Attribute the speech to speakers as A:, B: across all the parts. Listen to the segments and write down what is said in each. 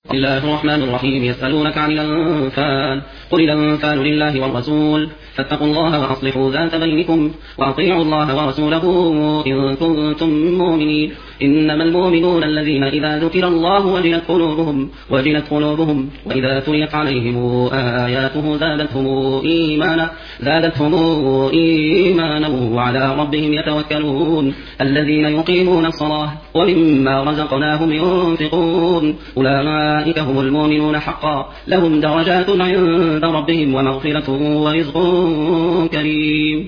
A: بسم الله الرحمن الرحيم. يسألونك عن الأنفال، قل الأنفال لله والرسول فاتقوا الله وأصلحوا ذات بينكم وأطيعوا الله ورسوله إن كنتم مؤمنين. إنما المؤمنون الذين إذا ذكر الله وجلت قلوبهم وإذا تليت عليهم آياته زادتهم إيمانا وعلى ربهم يتوكلون. الذين يقيمون الصلاة ومما رزقناهم ينفقون أولئك هم المؤمنون حقا، لهم درجات عند ربهم ومغفرة ورزق كريم.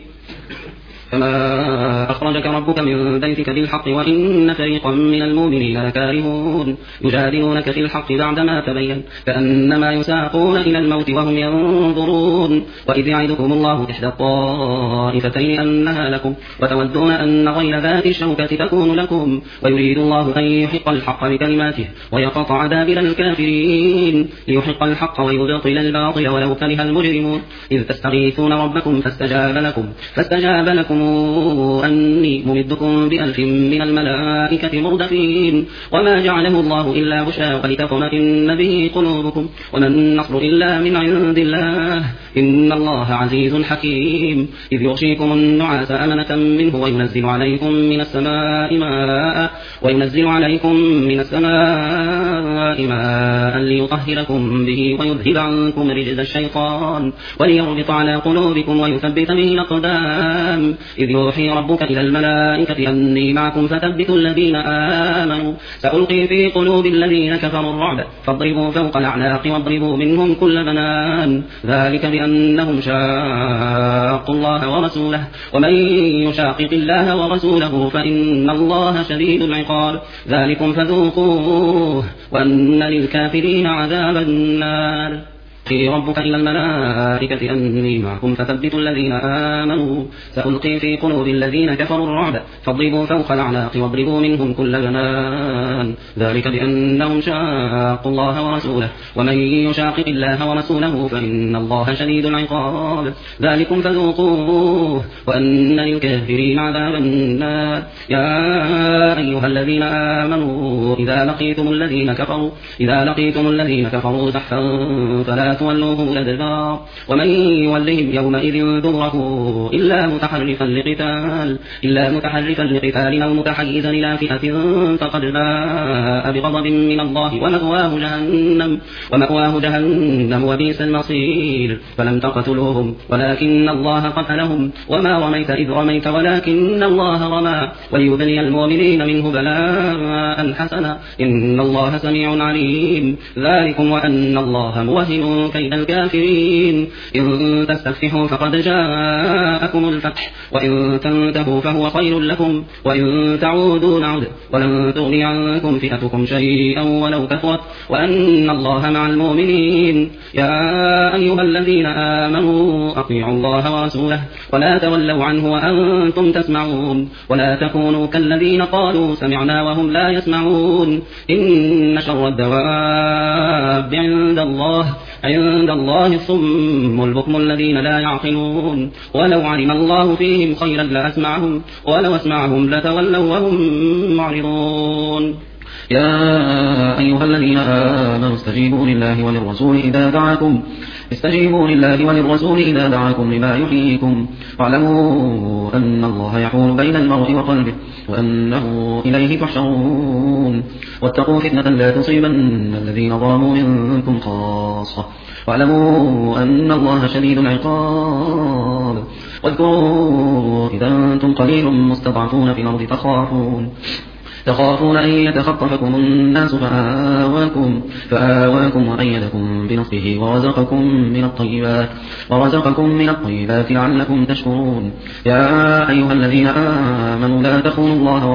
A: كما أخرجك ربك من بيتك بالحق وإن فريقا من المؤمنين لكارهون يجادلونك في الحق بعدما تبين كأنما يساقون إلى الموت وهم ينظرون. وإذ يعدكم الله إحدى الطائفتين أنها لكم وتودون أن غير ذات الشوكة تكون لكم ويريد الله أن يحق الحق بكلماته ويقطع دابر الكافرين ليحق الحق ويبطل الباطل ولو كره المجرمون. إذ تستغيثون ربكم فاستجاب لكم أني ممدكم ب1000 من الملائكة مردفين. وما جعله الله إلا بشرى ولتطمئن به قلوبكم وما النصر إلا من عند الله إن الله عزيز حكيم. إذ يغشيكم النعاس أمنة منه وينزل عليكم من السماء ماء ليطهركم به ويذهب عنكم رجز الشيطان وليربط على قلوبكم ويثبت به الأقدام. إذ يوحي ربك إلى الملائكة أني معكم فثبتوا الذين آمنوا سألقي في قلوب الذين كفروا الرعب فاضربوا فوق الأعناق واضربوا منهم كل بنان. ذلك بأنهم شاقوا الله ورسوله ومن يشاقق الله ورسوله فإن الله شديد العقاب. ذلكم فذوقوه وأن للكافرين عذاب النار. ربك إلى الملائكة أني معكم فثبتوا الذين آمنوا سألقي في قلوب الذين كفروا الرعب فاضربوا فوق الأعناق واضربوا منهم كل بنان. ذلك بأنهم شاقوا الله ورسوله ومن يشاقق الله ورسوله فإن الله شديد العقاب. ذلكم فذوقوه وأن للكافرين عذاب النار. يا أيها الذين آمنوا إذا لقيتم الذين كفروا زحفا فلا تولوهم الأدبار ومن يولهم يومئذ دبره إلا متحرفا لقتال أو متحيزا إلى فئة فقد باء بغضب من الله ومأواه جهنم وبئس المصير. فلم تقتلوهم ولكن الله قتلهم وما رميت إذ رميت ولكن الله رمى وليبلي المؤمنين منه بلاء حسنا إن الله سميع عليم. ذلكم وأن الله موهن كيد الكافرين. إن تستفتحوا فقد جاءكم الفتح وإن تنتهوا فهو خير لكم وإن تعودوا نعد ولن تغني عنكم فئتكم شيئا ولو كثرت وأن الله مع المؤمنين. يا أيها الذين آمنوا أطيعوا الله ورسوله ولا تولوا عنه وأنتم تسمعون ولا تكونوا كالذين قالوا سمعنا وهم لا يسمعون. إن شر الدواب عند الله الصم البكم الذين لا يعقلون. ولو علم الله فيهم خيرا لأسمعهم ولو أسمعهم لتولوا وهم معرضون.
B: يا أيها الذين آمنوا استجيبوا لله وللرسول إذا دعاكم لما يحييكم واعلموا أن الله يحول بين المرء وقلبه وأنه إليه تحشرون. واتقوا فتنة لا تصيبن الذين ظلموا منكم خاصة واعلموا أن الله شديد العقاب. واذكروا إذا أنتم قليل مستضعفون في الأرض تخافون أن يتخطفكم الناس فآواكم وأيدكم بنصره ورزقكم من الطيبات لعلكم تشكرون. يا أيها الذين آمنوا لا تخونوا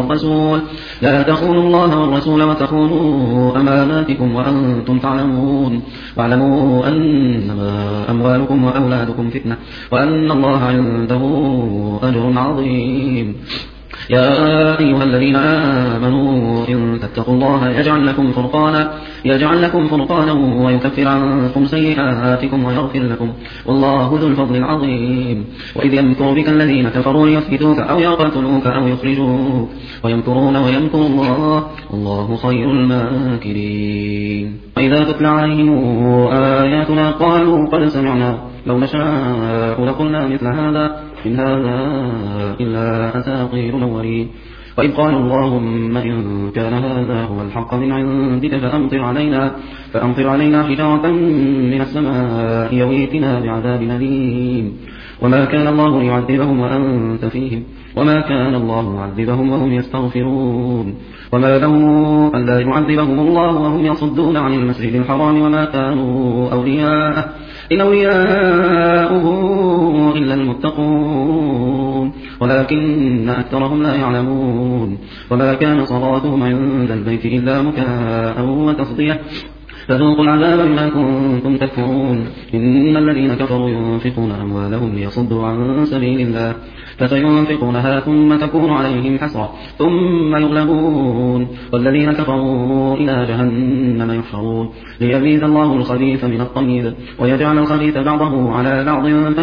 B: الله والرسول وتخونوا أماناتكم وأنتم تعلمون. واعلموا أنما أموالكم وأولادكم فتنة وأن الله عنده أجر عظيم. يا أيها الذين آمنوا إن تتقوا الله يجعل لكم فرقانا ويكفر عنكم سيئاتكم ويغفر لكم والله ذو الفضل العظيم. وإذ يمكر بك الذين كفروا ليثبتوك أو يقتلوك أو يخرجوك ويمكرون ويمكر الله والله خير الماكرين. وإذا تتلى عليهم آياتنا قالوا قد سمعنا لو نشاء لقلنا مثل هذا إن هذا إلا أساطير الأولين. وإذ قالوا اللهم إن كان هذا هو الحق من عندك فأمطر علينا حجارة من السماء يويتنا بعذاب أليم. وما كان الله ليعذبهم وأنت فيهم وما كان الله معذبهم وهم يستغفرون. وما لهم ألا يعذبهم الله وهم يصدون عن المسجد الحرام وما كانوا أولياءه إن أولياؤه إلا المتقون ولكن أكثرهم لا يعلمون. وما كان صلاتهم عند البيت إلا مكاء وتصدية فذوقوا العذاب بما كنتم تكفرون. إن الذين كفروا ينفقون أموالهم ليصدوا عن سبيل الله فسينفقونها ثم تكون عليهم حسرة ثم يغلبون والذين كفروا إلى جهنم يحشرون ليميز الله الخبيث من الطيب ويجعل الخبيث بعضه على بعض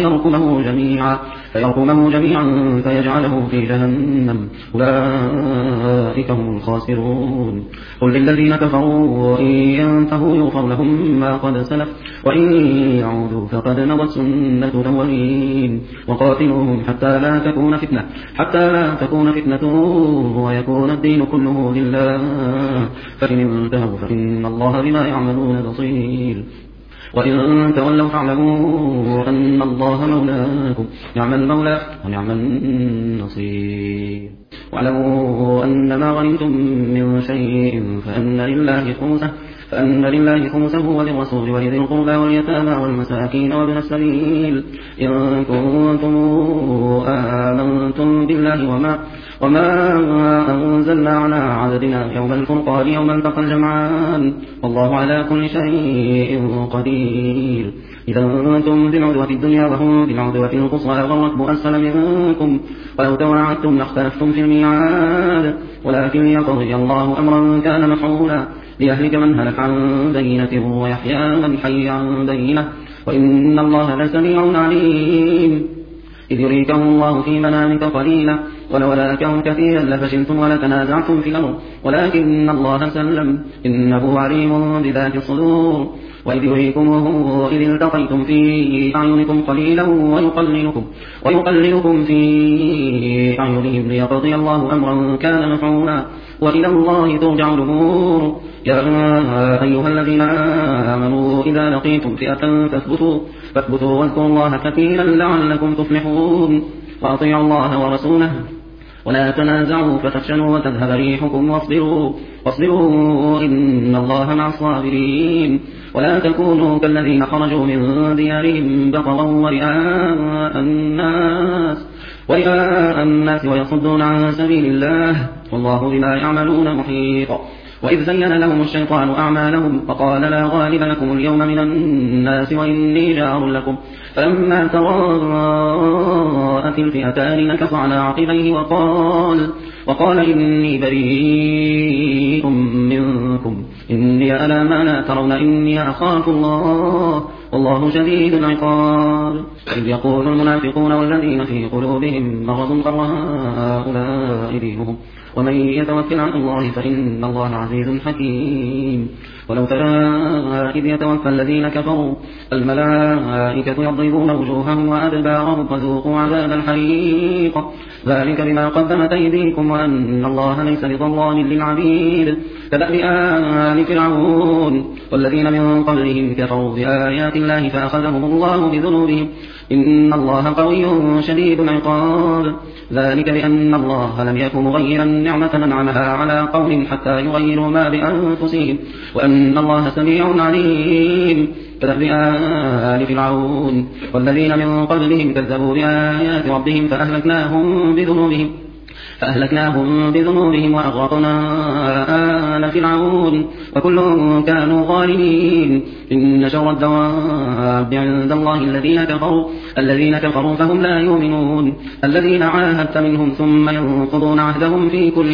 B: فيركمه جميعا فيجعله في جهنم أولئك هم الخاسرون. قل للذين كفروا إن ينتهوا يغفر لهم ما قد سلف وإن يعودوا فقد مضت سنة الأولين. وقاتلوهم حتى لا تكون فتنة ويكون الدين كله لله فإن انتهوا فإن الله بما يعملون بصير. وإن تولوا فاعلموا أن الله مولاكم نعم المولى ونعم النصير. واعلموا أن ما غنمتم من شيء فأن لله خمسه وللرسول ولذي القربى واليتامى والمساكين وابن السبيل إن كنتم آمنتم بالله وما أنزلنا على عبدنا يوم الفرقان يوم التقى الجمعان والله على كل شيء قدير. إذا أنتم بالعدوة الدنيا وهم بالعدوة القصوى والركب أسفل منكم ولو تواعدتم لاختلفتم في الميعاد ولكن يقضي الله أمرا كان مفعولا ليهلك من هلك عن بينة ويحيى من حي عن بينة وإن الله لسميع عليم. إذ يريكم الله في منامك قليلا ولولاكهم كثيرا لفشلتم ولتنازعتم في الأمر ولكن الله سلم إنه عليم بذات الصدور. وإذ يريكمه إذ التقيتم في أعينكم قليلا ويقللكم في أعينهم ليقضي الله أمرا كان مفعولا وإلى الله ترجع الأمور. يا أيها الذين آمنوا إذا لقيتم فئة فاثبتوا واذكروا الله كثيرا لعلكم تفلحون. وأطيعوا الله ورسوله ولا تنازعوا فتفشلوا وتذهب ريحكم واصبروا إن الله مع الصابرين. ولا تكونوا كالذين خرجوا من ديارهم بطرا ورئاء الناس ويصدون عن سبيل الله والله بما يعملون محيط. وإذ زين لهم الشيطان أعمالهم فقال لا غالب لكم اليوم من الناس وإني جار لكم فلما تراءت الفئتان نكص على عقبيه وقال إني بريء منكم إني أرى ما لا ترون إني أخاف الله والله شديد العقاب. إذ يقول المنافقون والذين في قلوبهم مرض غر هؤلاء دينهم ومن يتوكل على الله فإن الله عزيز حكيم. ولو ترى إذ يتوفى الذين كفروا الملائكة يضربون وجوههم وأدبارهم فذوقوا عذاب الحريق ذلك بما قدمت أيديكم وأن الله ليس بظلام للعبيد. كدأب آل فرعون والذين من قبلهم كفروا بآيات الله فأخذهم الله بذنوبهم إن الله قوي شديد العقاب. ذلك بأن الله لم يكن مغيرا نعمة أنعمها على قوم حتى يغيروا ما بأنفسهم وأن الله سميع عليم. كدأب آل فرعون والذين من قبلهم كذبوا بآيات ربهم فأهلكناهم بذنوبهم
A: فأهلكناهم بذنوبهم وأغرقنا آل فرعون وكل كانوا ظالمين. إن شر الدواب عند الله الذين كفروا فهم لا يؤمنون. الذين عاهدت منهم ثم ينقضون عهدهم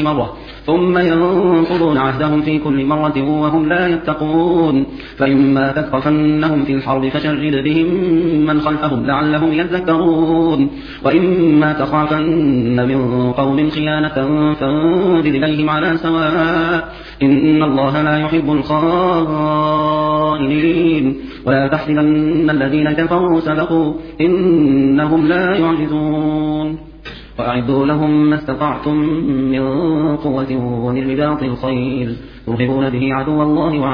A: في كل مرة وهم لا يتقون. فإما تثقفنهم في الحرب فشرد بهم من خلفهم لعلهم يذكرون. وإما تخافن من قوم خيانة فانبذ إليهم على سواء إن الله لا يحب الخائنين. ولا تحسبن الذين كفروا سبقوا إنهم لا يعجزون. وأعدوا لهم ما استطعتم من قوة ومن رباط الخيل ترهبون به عدو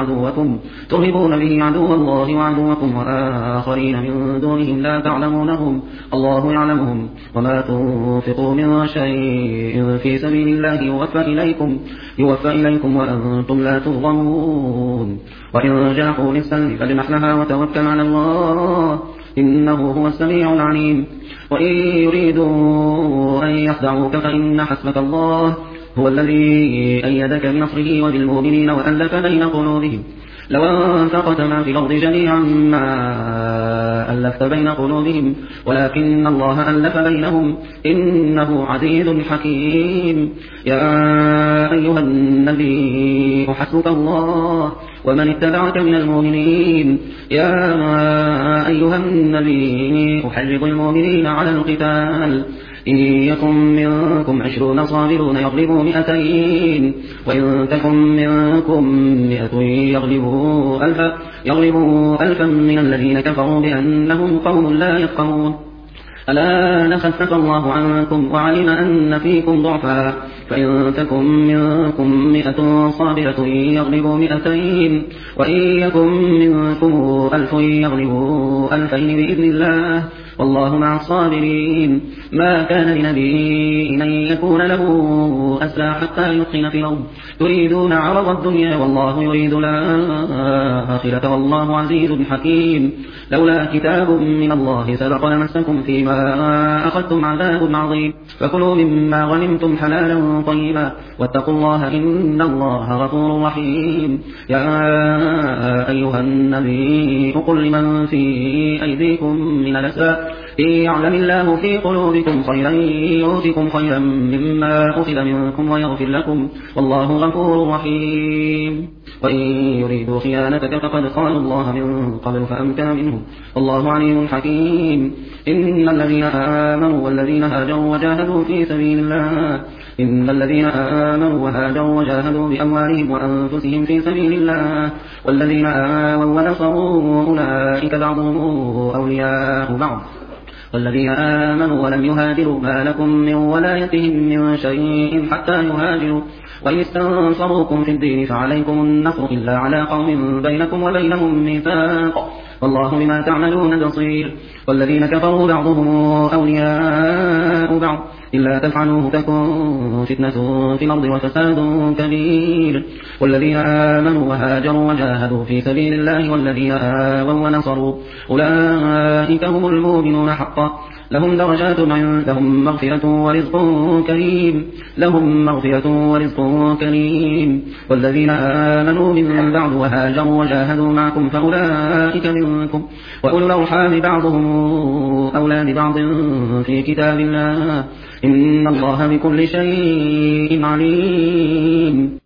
A: الله وعدوكم وآخرين من دونهم لا تعلمونهم الله يعلمهم. وما تنفقوا من شيء في سبيل الله يوفى إليكم وأنتم لا تظلمون. وإن جاحوا للسلم فاجنح لها وتوكل على الله إنه هو السميع العليم. وإن يريدوا أن يخدعوك فإن حسبك الله هو الذي أيدك بنصره وبالمؤمنين وألف بين قلوبهم. لو أنفقت ما في الأرض جميعا ما ألفت بين قلوبهم ولكن الله ألف بينهم إنه عزيز حكيم. يا أيها النبي حسبك الله ومن اتبعك من المؤمنين. يا أيها النبي حرض المؤمنين على القتال إن يكن منكم 20 صابرون يغلبوا 200 وإن تكن منكم 100 يغلبوا 1000 من الذين كفروا بأنهم قوم لا يفقهون. الآن خفف الله عنكم وعلم أن فيكم ضعفا فإن تكن منكم 100 صابرة يغلبوا 200 وإن يكن منكم 1000 يغلبوا 2000 بإذن الله والله مع الصابرين. ما كان لنبي أن يكون له أسرى حتى يثخن في الأرض تريدون عرض الدنيا والله يريد الآخرة والله عزيز حكيم. لولا كتاب من الله سبق لمسكم فيما أخذتم عذاب عظيم. فكلوا مما غنمتم حلالا طيبا واتقوا الله إن الله غفور رحيم. يا أيها النبي قل لمن في أيديكم من الأسرى إن يعلم الله في قلوبكم خيرا يؤتكم خيرا مما أخذ منكم ويغفر لكم والله غفور رحيم. وإن يريدوا خيانتك فقد خانوا الله من قبل فأمكن منهم والله عليم حكيم. إن الذين آمنوا والذين هاجروا وجاهدوا في سبيل الله وجاهدوا بأموالهم وأنفسهم في سبيل الله والذين آووا ونصروا أولئك بعضهم أولياء بعض والذين آمنوا ولم يهاجروا ما لكم من ولايتهم من شيء حتى يهاجروا وإن استنصروكم في الدين فعليكم النصر إلا على قوم بينكم وبينهم ميثاق والله بما تعملون بصير. والذين كفروا بعضهم أولياء بعض إلا تفعلوه تكن فتنة في الأرض وفساد كبير. والذين آمنوا وهاجروا وجاهدوا في سبيل الله والذين آووا ونصروا أولئك هم المؤمنون حقا لهم درجات عندهم مغفرة ورزق كريم. والذين آمنوا من بعد وهاجروا وجاهدوا معكم فأولئك منكم وأولو الأرحام بعضهم أولى ببعض في كتاب الله إن الله بكل شيء عليم.